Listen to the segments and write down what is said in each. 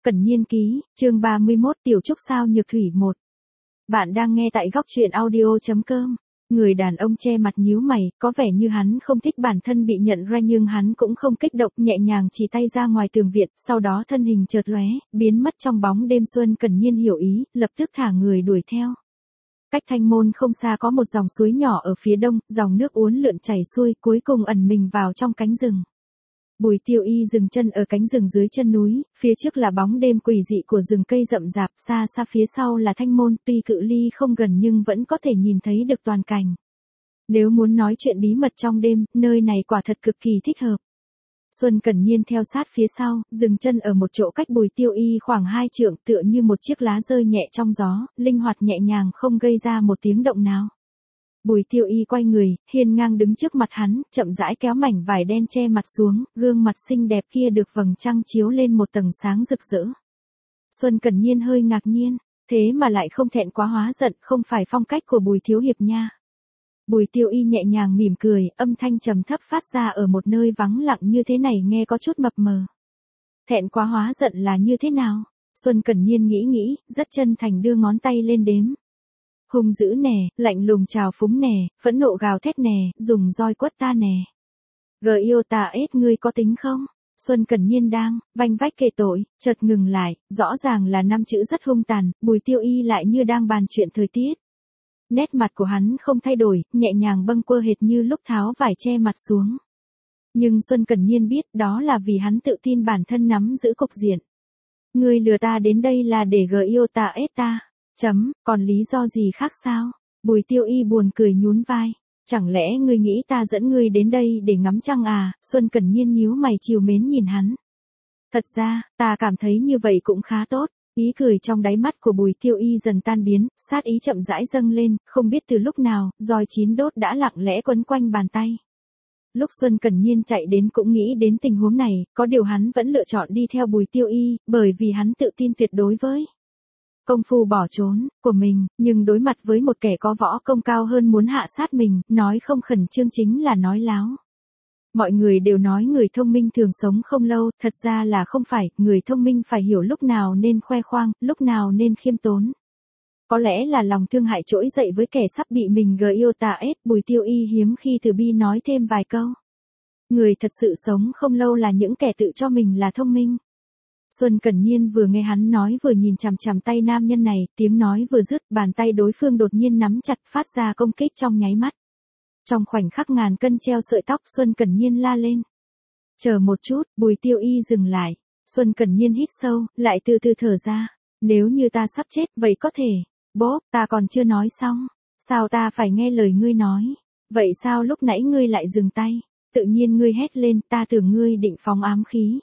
Cẩn Nhiên ký, chương 31 Tiểu Trúc sao nhược thủy 1. Bạn đang nghe tại góc truyện audio.com. Người đàn ông che mặt nhíu mày, có vẻ như hắn không thích bản thân bị nhận ra nhưng hắn cũng không kích động, nhẹ nhàng chỉ tay ra ngoài tường viện, sau đó thân hình chợt lóe, biến mất trong bóng đêm. Xuân Cẩn Nhiên hiểu ý, lập tức thả người đuổi theo. Cách Thanh Môn không xa có một dòng suối nhỏ ở phía đông, dòng nước uốn lượn chảy xuôi, cuối cùng ẩn mình vào trong cánh rừng. Bùi Tiêu Y dừng chân ở cánh rừng dưới chân núi, phía trước là bóng đêm quỷ dị của rừng cây rậm rạp, xa xa phía sau là Thanh Môn, tuy cự ly không gần nhưng vẫn có thể nhìn thấy được toàn cảnh. Nếu muốn nói chuyện bí mật trong đêm, nơi này quả thật cực kỳ thích hợp. Xuân Cẩn Nhiên theo sát phía sau, dừng chân ở một chỗ cách Bùi Tiêu Y khoảng 2 trượng, tựa như một chiếc lá rơi nhẹ trong gió, linh hoạt nhẹ nhàng không gây ra một tiếng động nào. Bùi Tiêu Y quay người, hiên ngang đứng trước mặt hắn, chậm rãi kéo mảnh vải đen che mặt xuống, gương mặt xinh đẹp kia được vầng trăng chiếu lên một tầng sáng rực rỡ. Xuân Cẩn Nhiên hơi ngạc nhiên, thế mà lại không thẹn quá hóa giận, không phải phong cách của Bùi thiếu hiệp nha. Bùi Tiêu Y nhẹ nhàng mỉm cười, âm thanh trầm thấp phát ra ở một nơi vắng lặng như thế này nghe có chút mập mờ. Thẹn quá hóa giận là như thế nào? Xuân Cẩn Nhiên nghĩ, rất chân thành đưa ngón tay lên đếm. Hung dữ nè, lạnh lùng trào phúng nè, phẫn nộ gào thét nè, dùng roi quất ta nè. Gờ yêu ta ết ngươi có tính không? Xuân Cẩn Nhiên đang vanh vách kể tội, chợt ngừng lại, rõ ràng là 5 chữ rất hung tàn, Bùi Tiêu Y lại như đang bàn chuyện thời tiết. Nét mặt của hắn không thay đổi, nhẹ nhàng bâng quơ hệt như lúc tháo vải che mặt xuống. Nhưng Xuân Cẩn Nhiên biết đó là vì hắn tự tin bản thân nắm giữ cục diện. Ngươi lừa ta đến đây là để gờ yêu ta ết ta. Còn lý do gì khác sao? Bùi Tiêu Y buồn cười nhún vai. Chẳng lẽ ngươi nghĩ ta dẫn ngươi đến đây để ngắm trăng à? Xuân Cẩn Nhiên nhíu mày trìu mến nhìn hắn. Thật ra, ta cảm thấy như vậy cũng khá tốt. Ý cười trong đáy mắt của Bùi Tiêu Y dần tan biến, sát ý chậm rãi dâng lên, không biết từ lúc nào, roi chín đốt đã lặng lẽ quấn quanh bàn tay. Lúc Xuân Cẩn Nhiên chạy đến cũng nghĩ đến tình huống này, có điều hắn vẫn lựa chọn đi theo Bùi Tiêu Y, bởi vì hắn tự tin tuyệt đối với công phu bỏ trốn của mình, nhưng đối mặt với một kẻ có võ công cao hơn muốn hạ sát mình, nói không khẩn trương chính là nói láo. Mọi người đều nói người thông minh thường sống không lâu, thật ra là không phải, người thông minh phải hiểu lúc nào nên khoe khoang, lúc nào nên khiêm tốn. Có lẽ là lòng thương hại trỗi dậy với kẻ sắp bị mình gờ yêu tà ết, Bùi Tiêu Y hiếm khi từ bi nói thêm vài câu. Người thật sự sống không lâu là những kẻ tự cho mình là thông minh. Xuân Cẩn Nhiên vừa nghe hắn nói vừa nhìn chằm chằm tay nam nhân này, tiếng nói vừa dứt, bàn tay đối phương đột nhiên nắm chặt, phát ra công kích trong nháy mắt. Trong khoảnh khắc ngàn cân treo sợi tóc, Xuân Cẩn Nhiên la lên. Chờ một chút, Bùi Tiêu Y dừng lại. Xuân Cẩn Nhiên hít sâu, lại từ từ thở ra. Nếu như ta sắp chết, vậy có thể. Bố, ta còn chưa nói xong. Sao ta phải nghe lời ngươi nói? Vậy sao lúc nãy ngươi lại dừng tay? Tự nhiên ngươi hét lên, ta tưởng ngươi định phóng ám khí.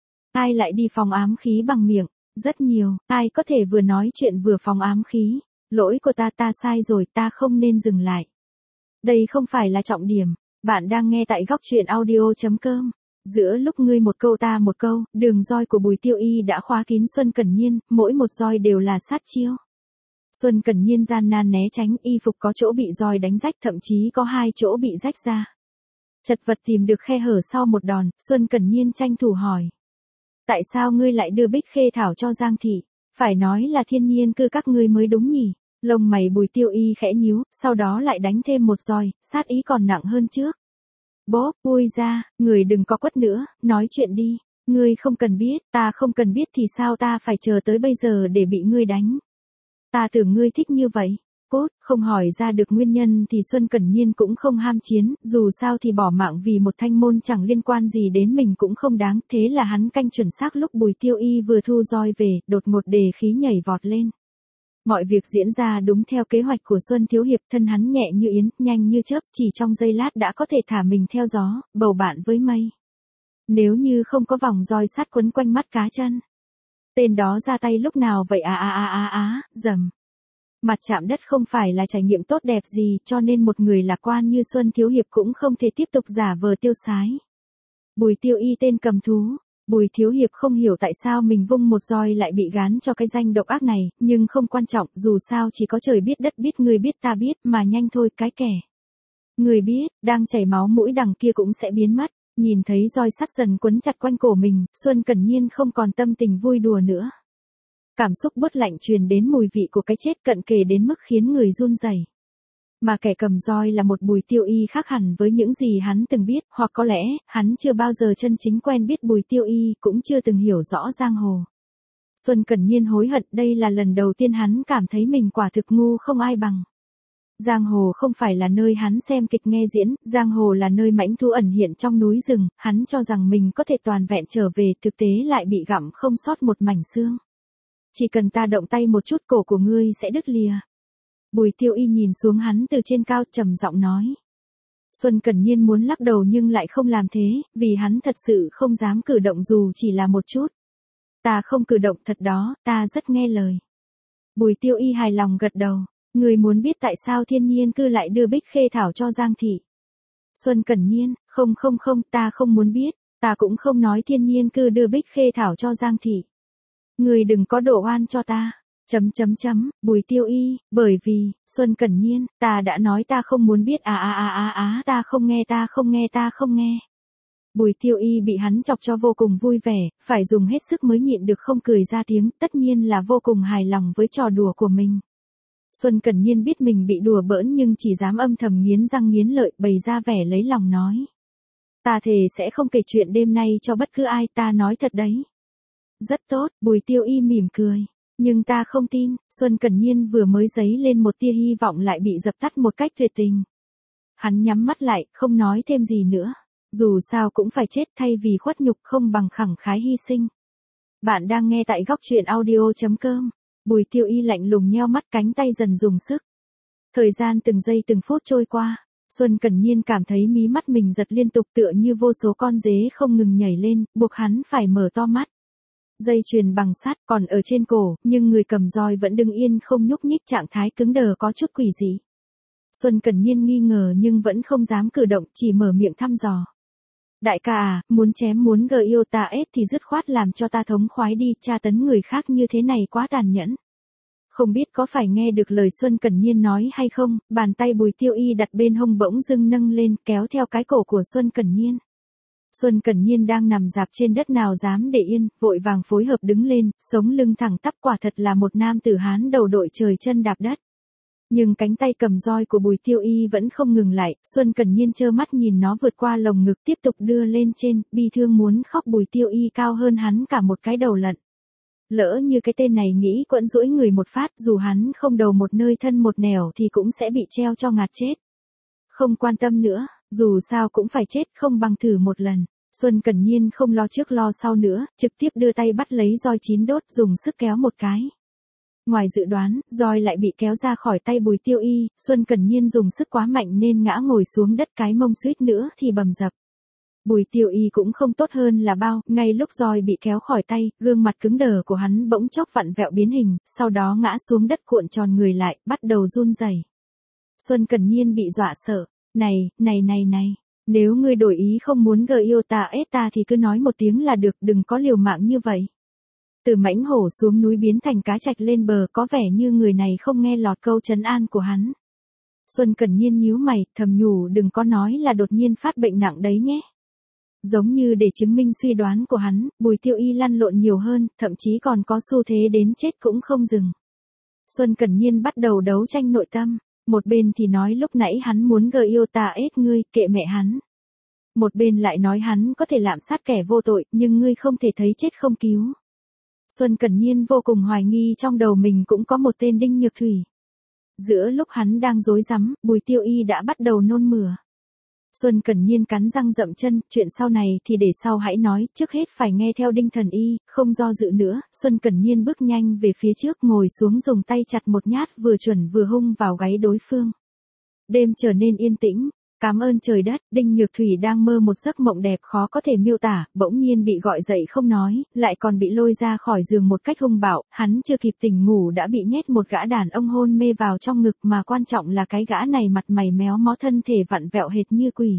Ai lại đi phóng ám khí bằng miệng? Rất nhiều, ai có thể vừa nói chuyện vừa phóng ám khí? Lỗi của ta sai rồi, ta không nên dừng lại. Đây không phải là trọng điểm. Bạn đang nghe tại góc truyện audio.com. Giữa lúc ngươi một câu ta một câu, đường roi của Bùi Tiêu Y đã khóa kín Xuân Cẩn Nhiên, mỗi một roi đều là sát chiêu. Xuân Cẩn Nhiên gian nan né tránh, y phục có chỗ bị roi đánh rách, thậm chí có 2 chỗ bị rách ra. Chật vật tìm được khe hở sau một đòn, Xuân Cẩn Nhiên tranh thủ hỏi. Tại sao ngươi lại đưa Bích Khê Thảo cho Giang Thị? Phải nói là thiên nhiên cư các ngươi mới đúng nhỉ? Lông mày Bùi Tiêu Y khẽ nhíu, sau đó lại đánh thêm một roi, sát ý còn nặng hơn trước. Bố, ui ra, người đừng có quất nữa, nói chuyện đi. Ngươi không cần biết, ta không cần biết thì sao ta phải chờ tới bây giờ để bị ngươi đánh? Ta tưởng ngươi thích như vậy. Cốt, không hỏi ra được nguyên nhân thì Xuân Cẩn Nhiên cũng không ham chiến, dù sao thì bỏ mạng vì một thanh môn chẳng liên quan gì đến mình cũng không đáng, thế là hắn canh chuẩn xác lúc Bùi Tiêu Y vừa thu roi về, đột ngột đề khí nhảy vọt lên. Mọi việc diễn ra đúng theo kế hoạch của Xuân Thiếu Hiệp, thân hắn nhẹ như yến, nhanh như chớp, chỉ trong giây lát đã có thể thả mình theo gió, bầu bạn với mây. Nếu như không có vòng roi sắt quấn quanh mắt cá chân. Tên đó ra tay lúc nào vậy dầm. Mặt chạm đất không phải là trải nghiệm tốt đẹp gì, cho nên một người lạc quan như Xuân Thiếu Hiệp cũng không thể tiếp tục giả vờ tiêu sái. Bùi Tiêu Y tên cầm thú. Bùi Thiếu Hiệp không hiểu tại sao mình vung một roi lại bị gán cho cái danh độc ác này, nhưng không quan trọng, dù sao chỉ có trời biết đất biết người biết ta biết, mà nhanh thôi cái kẻ. Người biết, đang chảy máu mũi đằng kia cũng sẽ biến mất. Nhìn thấy roi sắt dần quấn chặt quanh cổ mình, Xuân Cẩn Nhiên không còn tâm tình vui đùa nữa. Cảm xúc buốt lạnh truyền đến mùi vị của cái chết cận kề đến mức khiến người run rẩy. Mà kẻ cầm roi là một Bùi Tiêu Y khác hẳn với những gì hắn từng biết, hoặc có lẽ, hắn chưa bao giờ chân chính quen biết Bùi Tiêu Y, cũng chưa từng hiểu rõ giang hồ. Xuân Cẩn Nhiên hối hận, đây là lần đầu tiên hắn cảm thấy mình quả thực ngu không ai bằng. Giang hồ không phải là nơi hắn xem kịch nghe diễn, giang hồ là nơi mãnh thú ẩn hiện trong núi rừng, hắn cho rằng mình có thể toàn vẹn trở về, thực tế lại bị gặm không sót một mảnh xương. Chỉ cần ta động tay một chút cổ của ngươi sẽ đứt lìa. Bùi Tiêu Y nhìn xuống hắn từ trên cao trầm giọng nói. Xuân Cẩn Nhiên muốn lắc đầu nhưng lại không làm thế, vì hắn thật sự không dám cử động dù chỉ là một chút. Ta không cử động thật đó, ta rất nghe lời. Bùi Tiêu Y hài lòng gật đầu. Người muốn biết tại sao Thiên Nhiên Cư lại đưa Bích Khê Thảo cho Giang Thị. Xuân Cẩn Nhiên, không, ta không muốn biết, ta cũng không nói Thiên Nhiên Cư đưa Bích Khê Thảo cho Giang Thị. Người đừng có đổ oan cho ta. Bùi Tiêu Y, bởi vì, Xuân Cẩn Nhiên, ta đã nói ta không muốn biết ta không nghe. Bùi Tiêu Y bị hắn chọc cho vô cùng vui vẻ, phải dùng hết sức mới nhịn được không cười ra tiếng, tất nhiên là vô cùng hài lòng với trò đùa của mình. Xuân Cẩn Nhiên biết mình bị đùa bỡn nhưng chỉ dám âm thầm nghiến răng nghiến lợi, bày ra vẻ lấy lòng nói. Ta thề sẽ không kể chuyện đêm nay cho bất cứ ai, ta nói thật đấy. Rất tốt, Bùi Tiêu Y mỉm cười. Nhưng ta không tin, Xuân Cẩn Nhiên vừa mới dấy lên một tia hy vọng lại bị dập tắt một cách tuyệt tình. Hắn nhắm mắt lại, không nói thêm gì nữa. Dù sao cũng phải chết, thay vì khuất nhục không bằng khẳng khái hy sinh. Bạn đang nghe tại góc truyện audio.com. Bùi Tiêu Y lạnh lùng nheo mắt, cánh tay dần dùng sức. Thời gian từng giây từng phút trôi qua. Xuân Cẩn Nhiên cảm thấy mí mắt mình giật liên tục tựa như vô số con dế không ngừng nhảy lên, buộc hắn phải mở to mắt. Dây chuyền bằng sắt còn ở trên cổ, nhưng người cầm roi vẫn đứng yên không nhúc nhích, trạng thái cứng đờ có chút quỷ dị. Xuân Cẩn Nhiên nghi ngờ nhưng vẫn không dám cử động, chỉ mở miệng thăm dò. Đại ca à, muốn chém muốn gờ yêu ta ết thì dứt khoát làm cho ta thống khoái đi, tra tấn người khác như thế này quá tàn nhẫn. Không biết có phải nghe được lời Xuân Cẩn Nhiên nói hay không, bàn tay Bùi Tiêu Y đặt bên hông bỗng dưng nâng lên kéo theo cái cổ của Xuân Cẩn Nhiên. Xuân Cẩn Nhiên đang nằm dạp trên đất nào dám để yên, vội vàng phối hợp đứng lên, sống lưng thẳng tắp, quả thật là một nam tử Hán đầu đội trời chân đạp đất. Nhưng cánh tay cầm roi của Bùi Tiêu Y vẫn không ngừng lại, Xuân Cẩn Nhiên trơ mắt nhìn nó vượt qua lồng ngực tiếp tục đưa lên trên, bi thương muốn khóc. Bùi Tiêu Y cao hơn hắn cả một cái đầu lận. Lỡ như cái tên này nghĩ quẫn duỗi người một phát, dù hắn không đầu một nơi thân một nẻo thì cũng sẽ bị treo cho ngạt chết. Không quan tâm nữa, dù sao cũng phải chết, không bằng thử một lần. Xuân Cẩn Nhiên không lo trước lo sau nữa, trực tiếp đưa tay bắt lấy roi chín đốt, dùng sức kéo một cái. Ngoài dự đoán, roi lại bị kéo ra khỏi tay Bùi Tiêu Y, Xuân Cẩn Nhiên dùng sức quá mạnh nên ngã ngồi xuống đất, cái mông suýt nữa thì bầm dập. Bùi Tiêu Y cũng không tốt hơn là bao, ngay lúc roi bị kéo khỏi tay, gương mặt cứng đờ của hắn bỗng chốc vặn vẹo biến hình, sau đó ngã xuống đất cuộn tròn người lại, bắt đầu run rẩy. Xuân Cẩn Nhiên bị dọa sợ, này, nếu ngươi đổi ý không muốn gờ yêu ta ết ta thì cứ nói một tiếng là được, đừng có liều mạng như vậy. Từ mãnh hổ xuống núi biến thành cá trạch lên bờ, có vẻ như người này không nghe lọt câu trấn an của hắn. Xuân Cẩn Nhiên nhíu mày, thầm nhủ đừng có nói là đột nhiên phát bệnh nặng đấy nhé. Giống như để chứng minh suy đoán của hắn, Bùi Tiêu Y lăn lộn nhiều hơn, thậm chí còn có xu thế đến chết cũng không dừng. Xuân Cẩn Nhiên bắt đầu đấu tranh nội tâm, một bên thì nói lúc nãy hắn muốn gờ yêu ta ết ngươi, kệ mẹ hắn. Một bên lại nói hắn có thể lạm sát kẻ vô tội, nhưng ngươi không thể thấy chết không cứu. Xuân Cẩn Nhiên vô cùng hoài nghi trong đầu mình cũng có một tên Đinh Nhược Thủy. Giữa lúc hắn đang rối rắm, Bùi Tiêu Y đã bắt đầu nôn mửa. Xuân Cẩn Nhiên cắn răng dậm chân, chuyện sau này thì để sau hãy nói, trước hết phải nghe theo Đinh Thần Y, không do dự nữa, Xuân Cẩn Nhiên bước nhanh về phía trước, ngồi xuống dùng tay chặt một nhát vừa chuẩn vừa hung vào gáy đối phương. Đêm trở nên yên tĩnh. Cảm ơn trời đất, Đinh Nhược Thủy đang mơ một giấc mộng đẹp khó có thể miêu tả, bỗng nhiên bị gọi dậy không nói, lại còn bị lôi ra khỏi giường một cách hung bạo, hắn chưa kịp tỉnh ngủ đã bị nhét một gã đàn ông hôn mê vào trong ngực, mà quan trọng là cái gã này mặt mày méo mó, thân thể vặn vẹo hệt như quỷ.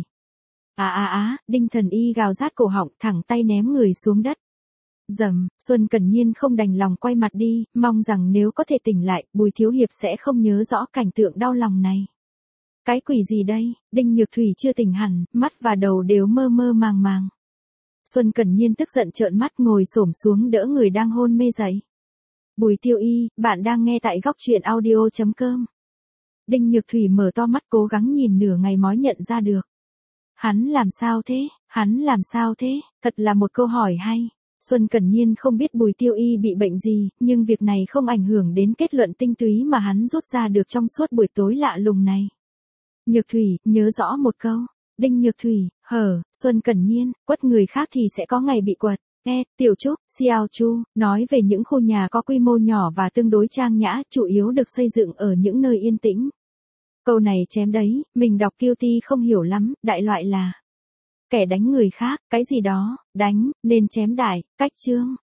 Đinh Thần Y gào rát cổ họng, thẳng tay ném người xuống đất. Dầm, Xuân Cẩn Nhiên không đành lòng quay mặt đi, mong rằng nếu có thể tỉnh lại, Bùi Thiếu Hiệp sẽ không nhớ rõ cảnh tượng đau lòng này. Cái quỷ gì đây? Đinh Nhược Thủy chưa tỉnh hẳn, mắt và đầu đều mơ mơ màng màng. Xuân Cẩn Nhiên tức giận trợn mắt ngồi xổm xuống đỡ người đang hôn mê dậy. Bùi Tiêu Y, bạn đang nghe tại góc truyện audio.com. Đinh Nhược Thủy mở to mắt cố gắng nhìn nửa ngày mới nhận ra được. Hắn làm sao thế? Hắn làm sao thế? Thật là một câu hỏi hay. Xuân Cẩn Nhiên không biết Bùi Tiêu Y bị bệnh gì, nhưng việc này không ảnh hưởng đến kết luận tinh túy mà hắn rút ra được trong suốt buổi tối lạ lùng này. Nhược Thủy, nhớ rõ một câu. Đinh Nhược Thủy, Xuân Cẩn Nhiên, quất người khác thì sẽ có ngày bị quật. Tiểu Trúc, Xiao Chu, nói về những khu nhà có quy mô nhỏ và tương đối trang nhã, chủ yếu được xây dựng ở những nơi yên tĩnh. Câu này chém đấy, mình đọc Guilty không hiểu lắm, đại loại là kẻ đánh người khác, cái gì đó, đánh, nên chém đại, cách chương.